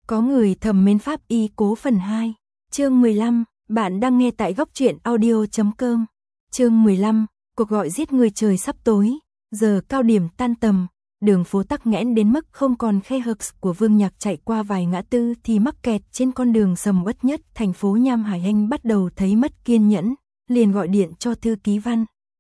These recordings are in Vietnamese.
Có người thầm mến pháp y cố phần 2, chương 15, bạn đang nghe tại góc truyện audio.com. Chương 15, cuộc gọi giết người trời sắp tối, giờ cao điểm tan tầm, đường phố tắc nghẽn đến mức không còn khe hở của Vương Nhạc chạy qua vài ngã tư thì mắc kẹt trên con đường sầm uất nhất thành phố Nham Hải. Anh bắt đầu thấy mất kiên nhẫn, liền gọi điện cho thư ký Văn.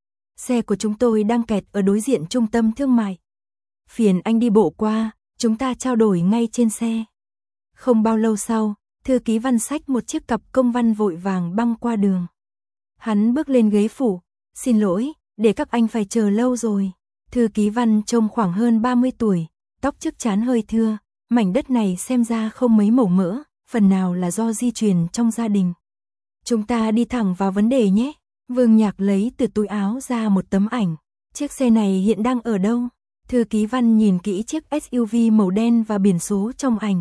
Xe của chúng tôi đang kẹt ở đối diện trung tâm thương mại. Phiền anh đi bộ qua, chúng ta trao đổi ngay trên xe. Không bao lâu sau, thư ký Văn xách một chiếc cặp công văn vội vàng băng qua đường. Hắn bước lên ghế phủ, xin lỗi, để các anh phải chờ lâu rồi. Thư ký Văn trông khoảng hơn 30 tuổi, tóc trước trán hơi thưa, mảnh đất này xem ra không mấy màu mỡ, phần nào là do di truyền trong gia đình. Chúng ta đi thẳng vào vấn đề nhé. Vương Nhạc lấy từ túi áo ra một tấm ảnh. Chiếc xe này hiện đang ở đâu? Thư ký Văn nhìn kỹ chiếc SUV màu đen và biển số trong ảnh.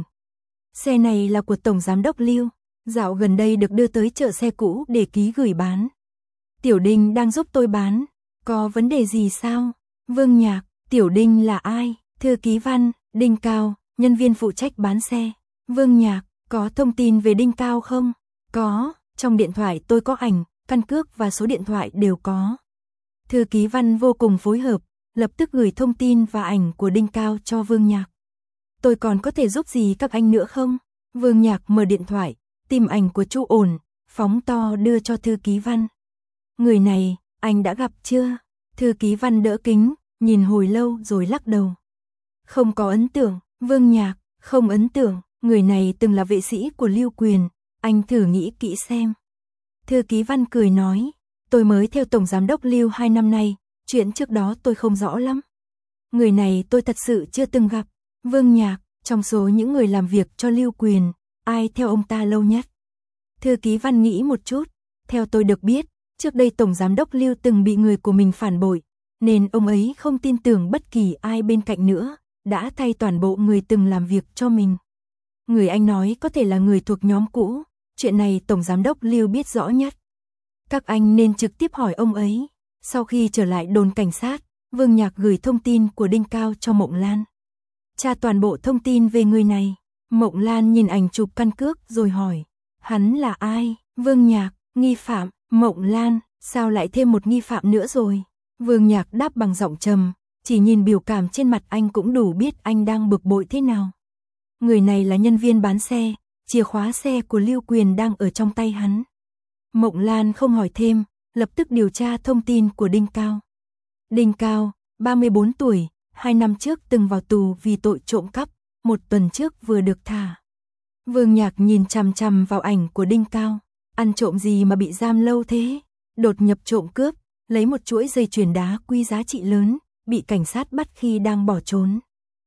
Xe này là của Tổng Giám đốc Lưu, dạo gần đây được đưa tới chợ xe cũ để ký gửi bán. Tiểu Đinh đang giúp tôi bán, có vấn đề gì sao? Vương Nhạc, Tiểu Đinh là ai? Thư ký Văn, Đinh Cao, nhân viên phụ trách bán xe. Vương Nhạc, có thông tin về Đinh Cao không? Có, trong điện thoại tôi có ảnh, căn cước và số điện thoại đều có. Thư ký Văn vô cùng phối hợp, lập tức gửi thông tin và ảnh của Đinh Cao cho Vương Nhạc. Tôi còn có thể giúp gì các anh nữa không? Vương Nhạc mở điện thoại, tìm ảnh của Chu Ổn, phóng to đưa cho thư ký Văn. Người này, anh đã gặp chưa? Thư ký Văn đỡ kính, nhìn hồi lâu rồi lắc đầu. Không có ấn tượng. Vương Nhạc, không ấn tượng, người này từng là vệ sĩ của Lưu Quyền, anh thử nghĩ kỹ xem. Thư ký Văn cười nói, tôi mới theo Tổng Giám đốc Lưu 2 năm nay, chuyện trước đó tôi không rõ lắm. Người này tôi thật sự chưa từng gặp. Vương Nhạc, trong số những người làm việc cho Lưu Quyền, ai theo ông ta lâu nhất? Thư ký Văn nghĩ một chút, theo tôi được biết, trước đây Tổng Giám đốc Lưu từng bị người của mình phản bội, nên ông ấy không tin tưởng bất kỳ ai bên cạnh nữa, đã thay toàn bộ người từng làm việc cho mình. Người anh nói có thể là người thuộc nhóm cũ, chuyện này Tổng Giám đốc Lưu biết rõ nhất. Các anh nên trực tiếp hỏi ông ấy. Sau khi trở lại đồn cảnh sát, Vương Nhạc gửi thông tin của Đinh Cao cho Mộng Lan. Tra toàn bộ thông tin về người này. Mộng Lan nhìn ảnh chụp căn cước rồi hỏi, hắn là ai? Vương Nhạc, nghi phạm. Mộng Lan, sao lại thêm một nghi phạm nữa rồi? Vương Nhạc đáp bằng giọng trầm, chỉ nhìn biểu cảm trên mặt anh cũng đủ biết anh đang bực bội thế nào. Người này là nhân viên bán xe, chìa khóa xe của Lưu Quyền đang ở trong tay hắn. Mộng Lan không hỏi thêm, lập tức điều tra thông tin của Đinh Cao. Đinh Cao, 34 tuổi, 2 năm trước từng vào tù vì tội trộm cắp, 1 tuần trước vừa được thả. Vương Nhạc nhìn chằm chằm vào ảnh của Đinh Cao, ăn trộm gì mà bị giam lâu thế? Đột nhập trộm cướp, lấy một chuỗi dây chuyền đá quý giá trị lớn, bị cảnh sát bắt khi đang bỏ trốn.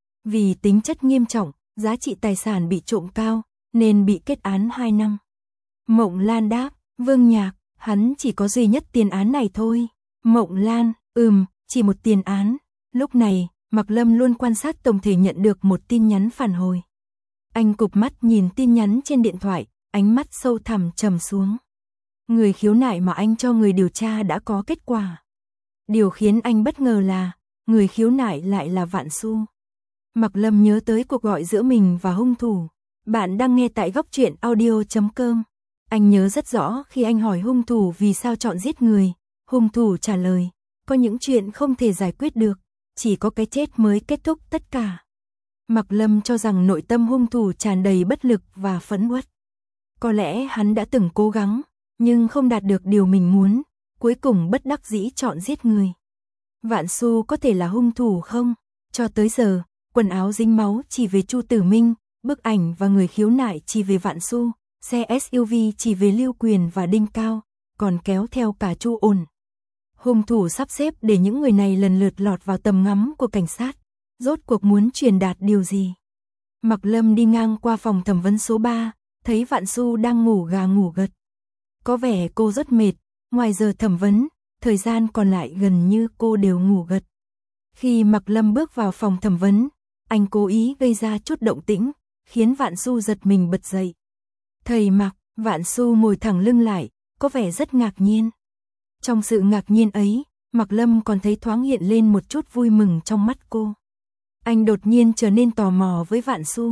Vì tính chất nghiêm trọng, giá trị tài sản bị trộm cao, nên bị kết án 2 năm. Mộng Lan đáp, Vương Nhạc, hắn chỉ có duy nhất tiền án này thôi. Mộng Lan, chỉ một tiền án. Lúc này, Mạc Lâm luôn quan sát tổng thể nhận được một tin nhắn phản hồi. Anh cụp mắt nhìn tin nhắn trên điện thoại, ánh mắt sâu thẳm trầm xuống. Người khiếu nại mà anh cho người điều tra đã có kết quả. Điều khiến anh bất ngờ là, người khiếu nại lại là Vạn Xu. Mạc Lâm nhớ tới cuộc gọi giữa mình và hung thủ. Bạn đang nghe tại góc truyện audio.com. Anh nhớ rất rõ khi anh hỏi hung thủ vì sao chọn giết người. Hung thủ trả lời, có những chuyện không thể giải quyết được, chỉ có cái chết mới kết thúc tất cả. Mạc Lâm cho rằng nội tâm hung thủ tràn đầy bất lực và phẫn uất. Có lẽ hắn đã từng cố gắng, nhưng không đạt được điều mình muốn, cuối cùng bất đắc dĩ chọn giết người. Vạn Xu có thể là hung thủ không? Cho tới giờ, quần áo dính máu chỉ về Chu Tử Minh, bức ảnh và người khiếu nại chỉ về Vạn Xu, xe SUV chỉ về Lưu Quyền và Đinh Cao, còn kéo theo cả Chu Ổn. Hung thủ sắp xếp để những người này lần lượt lọt vào tầm ngắm của cảnh sát, rốt cuộc muốn truyền đạt điều gì? Mạc Lâm đi ngang qua phòng thẩm vấn số 3, thấy Vạn Xu đang ngủ gà ngủ gật. Có vẻ cô rất mệt, ngoài giờ thẩm vấn, thời gian còn lại gần như cô đều ngủ gật. Khi Mạc Lâm bước vào phòng thẩm vấn, anh cố ý gây ra chút động tĩnh, khiến Vạn Xu giật mình bật dậy. Thầy Mạc, Vạn Xu ngồi thẳng lưng lại, có vẻ rất ngạc nhiên. Trong sự ngạc nhiên ấy, Mạc Lâm còn thấy thoáng hiện lên một chút vui mừng trong mắt cô. Anh đột nhiên trở nên tò mò với Vạn Xu.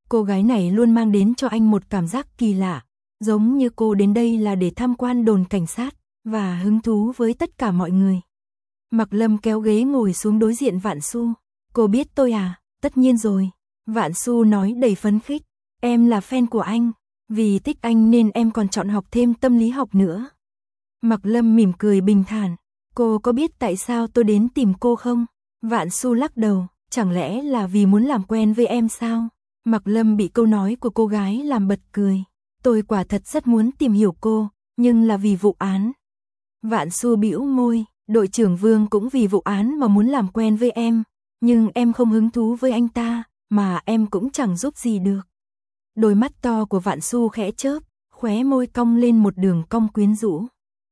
Cô gái này luôn mang đến cho anh một cảm giác kỳ lạ, giống như cô đến đây là để tham quan đồn cảnh sát, và hứng thú với tất cả mọi người. Mạc Lâm kéo ghế ngồi xuống đối diện Vạn Xu. Cô biết tôi à? Tất nhiên rồi. Vạn Xu nói đầy phấn khích. Em là fan của anh. Vì thích anh nên em còn chọn học thêm tâm lý học nữa. Mạc Lâm mỉm cười bình thản. Cô có biết tại sao tôi đến tìm cô không? Vạn Xu lắc đầu. Chẳng lẽ là vì muốn làm quen với em sao? Mạc Lâm bị câu nói của cô gái làm bật cười. Tôi quả thật rất muốn tìm hiểu cô, nhưng là vì vụ án. Vạn Xu bĩu môi. Đội trưởng Vương cũng vì vụ án mà muốn làm quen với em, nhưng em không hứng thú với anh ta, mà em cũng chẳng giúp gì được. Đôi mắt to của Vạn Xu khẽ chớp, khóe môi cong lên một đường cong quyến rũ.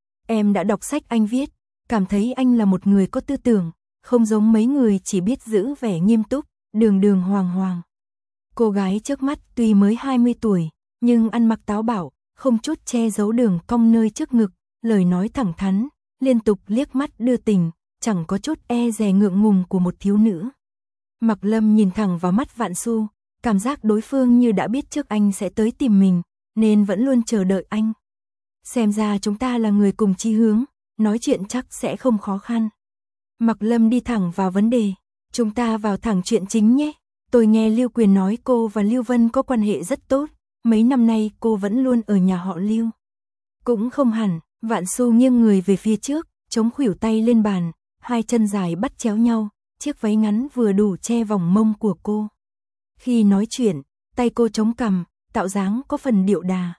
Em đã đọc sách anh viết, cảm thấy anh là một người có tư tưởng, không giống mấy người chỉ biết giữ vẻ nghiêm túc, đường đường hoàng hoàng. Cô gái trước mắt tuy mới 20 tuổi, nhưng ăn mặc táo bạo, không chút che giấu đường cong nơi trước ngực, lời nói thẳng thắn, liên tục liếc mắt đưa tình, chẳng có chút e dè ngượng ngùng của một thiếu nữ. Mạc Lâm nhìn thẳng vào mắt Vạn Xu, cảm giác đối phương như đã biết trước anh sẽ tới tìm mình, nên vẫn luôn chờ đợi anh. Xem ra chúng ta là người cùng chí hướng, nói chuyện chắc sẽ không khó khăn. Mạc Lâm đi thẳng vào vấn đề, chúng ta vào thẳng chuyện chính nhé. Tôi nghe Lưu Quyền nói cô và Lưu Vân có quan hệ rất tốt, mấy năm nay cô vẫn luôn ở nhà họ Lưu. Cũng không hẳn. Vạn Xu nghiêng người về phía trước, chống khuỷu tay lên bàn, hai chân dài bắt chéo nhau, chiếc váy ngắn vừa đủ che vòng mông của cô. Khi nói chuyện, tay cô chống cằm, tạo dáng có phần điệu đà.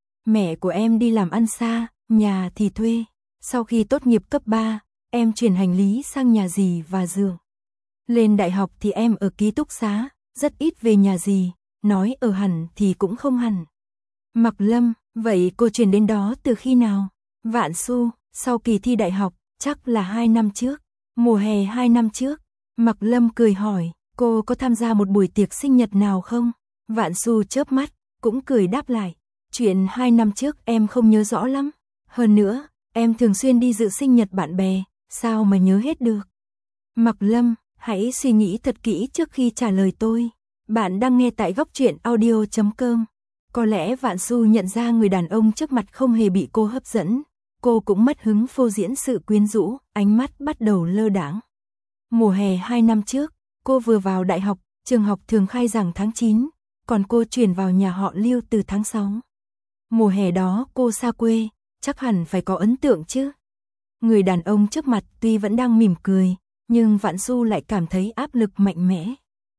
Mẹ của em đi làm ăn xa, nhà thì thuê. Sau khi tốt nghiệp cấp 3, em chuyển hành lý sang nhà dì và giường. Lên đại học thì em ở ký túc xá, rất ít về nhà dì, nói ở hẳn thì cũng không hẳn. Mạc Lâm, vậy cô chuyển đến đó từ khi nào? Vạn Xu, sau kỳ thi đại học, chắc là 2 năm trước, mùa hè 2 năm trước. Mạc Lâm cười hỏi, cô có tham gia một buổi tiệc sinh nhật nào không? Vạn Xu chớp mắt, cũng cười đáp lại, chuyện 2 năm trước em không nhớ rõ lắm. Hơn nữa, em thường xuyên đi dự sinh nhật bạn bè, sao mà nhớ hết được? Mạc Lâm, hãy suy nghĩ thật kỹ trước khi trả lời tôi. Bạn đang nghe tại Góc Truyện Audio.com. Có lẽ Vạn Xu nhận ra người đàn ông trước mặt không hề bị cô hấp dẫn. Cô cũng mất hứng phô diễn sự quyến rũ, ánh mắt bắt đầu lơ đãng. Mùa hè 2 năm trước, cô vừa vào đại học, trường học thường khai giảng tháng 9, còn cô chuyển vào nhà họ Lưu từ tháng 6. Mùa hè đó cô xa quê, chắc hẳn phải có ấn tượng chứ. Người đàn ông trước mặt tuy vẫn đang mỉm cười, nhưng Vạn Xu lại cảm thấy áp lực mạnh mẽ.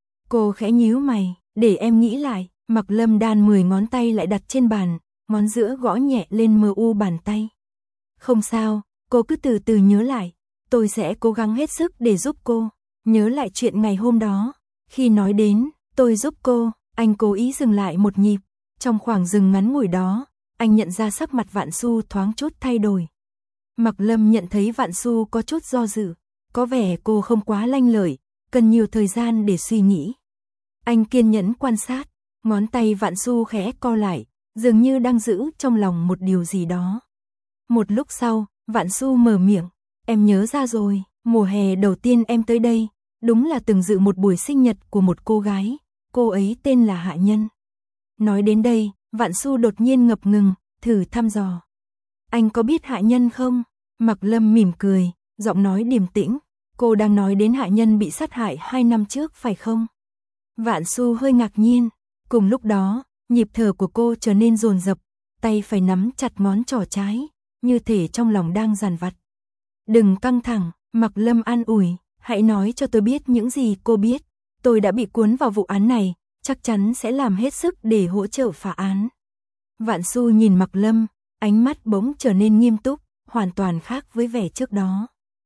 Cô khẽ nhíu mày, để em nghĩ lại. Mạc Lâm đan 10 ngón tay lại đặt trên bàn, ngón giữa gõ nhẹ lên mờ u bàn tay. Không sao, cô cứ từ từ nhớ lại, tôi sẽ cố gắng hết sức để giúp cô. Nhớ lại chuyện ngày hôm đó, khi nói đến, tôi giúp cô, anh cố ý dừng lại một nhịp. Trong khoảng dừng ngắn ngủi đó, anh nhận ra sắc mặt Vạn Xu thoáng chút thay đổi. Mạc Lâm nhận thấy Vạn Xu có chút do dự, có vẻ cô không quá lanh lợi, cần nhiều thời gian để suy nghĩ. Anh kiên nhẫn quan sát. Ngón tay Vạn Xu khẽ co lại, dường như đang giữ trong lòng một điều gì đó. Một lúc sau, Vạn Xu mở miệng, em nhớ ra rồi, mùa hè đầu tiên em tới đây, đúng là từng dự một buổi sinh nhật của một cô gái, cô ấy tên là Hạ Nhân. Nói đến đây, Vạn Xu đột nhiên ngập ngừng, thử thăm dò. Anh có biết Hạ Nhân không? Mạc Lâm mỉm cười, giọng nói điềm tĩnh, cô đang nói đến Hạ Nhân bị sát hại 2 năm trước phải không? Vạn Xu hơi ngạc nhiên. Cùng lúc đó, nhịp thở của cô trở nên dồn dập, tay phải nắm chặt ngón trỏ trái, như thể trong lòng đang dằn vặt. Đừng căng thẳng, Mạc Lâm an ủi, hãy nói cho tôi biết những gì cô biết. Tôi đã bị cuốn vào vụ án này, chắc chắn sẽ làm hết sức để hỗ trợ phá án. Vạn Xu nhìn Mạc Lâm, ánh mắt bỗng trở nên nghiêm túc, hoàn toàn khác với vẻ trước đó.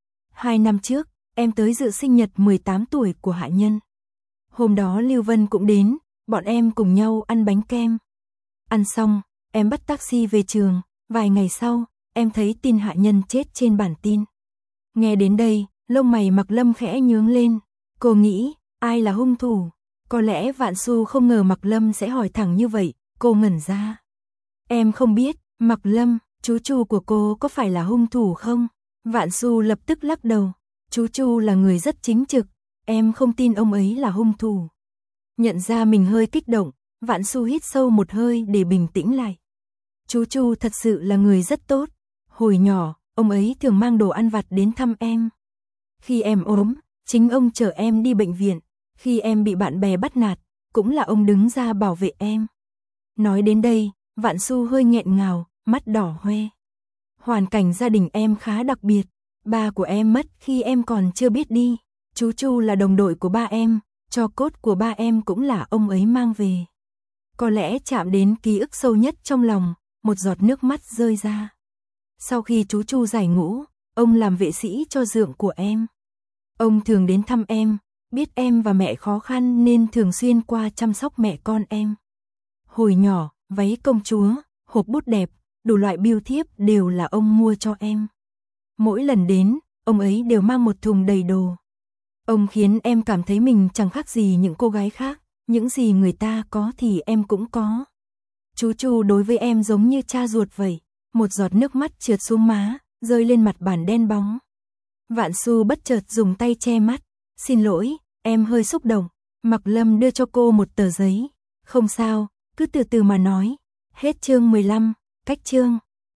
2 năm trước, em tới dự sinh nhật 18 tuổi của Hạ Nhân. Hôm đó Lưu Vân cũng đến. Bọn em cùng nhau ăn bánh kem. Ăn xong, em bắt taxi về trường, vài ngày sau, em thấy tin Hạ Nhân chết trên bản tin. Nghe đến đây, lông mày Mạc Lâm khẽ nhướng lên, cô nghĩ, ai là hung thủ? Có lẽ Vạn Xu không ngờ Mạc Lâm sẽ hỏi thẳng như vậy, cô ngẩn ra. Em không biết, Mạc Lâm, chú Chu của cô có phải là hung thủ không? Vạn Xu lập tức lắc đầu, chú Chu là người rất chính trực, em không tin ông ấy là hung thủ. Nhận ra mình hơi kích động, Vạn Xu hít sâu một hơi để bình tĩnh lại. Chú Chu thật sự là người rất tốt. Hồi nhỏ, ông ấy thường mang đồ ăn vặt đến thăm em. Khi em ốm, chính ông chở em đi bệnh viện. Khi em bị bạn bè bắt nạt, cũng là ông đứng ra bảo vệ em. Nói đến đây, Vạn Xu hơi nghẹn ngào, mắt đỏ hoe. Hoàn cảnh gia đình em khá đặc biệt. Ba của em mất khi em còn chưa biết đi. Chú Chu là đồng đội của ba em, tro cốt của ba em cũng là ông ấy mang về. Có lẽ chạm đến ký ức sâu nhất trong lòng, một giọt nước mắt rơi ra. Sau khi chú Chu giải ngũ, ông làm vệ sĩ cho dượng của em. Ông thường đến thăm em, biết em và mẹ khó khăn nên thường xuyên qua chăm sóc mẹ con em. Hồi nhỏ, váy công chúa, hộp bút đẹp, đủ loại bưu thiếp đều là ông mua cho em. Mỗi lần đến, ông ấy đều mang một thùng đầy đồ. Ông khiến em cảm thấy mình chẳng khác gì những cô gái khác, những gì người ta có thì em cũng có. Chú Chu đối với em giống như cha ruột vậy. Một giọt nước mắt trượt xuống má, rơi lên mặt bàn đen bóng. Vạn Xu bất chợt dùng tay che mắt. Xin lỗi, em hơi xúc động. Mạc Lâm đưa cho cô một tờ giấy. Không sao, cứ từ từ mà nói. Hết chương 15, cách chương.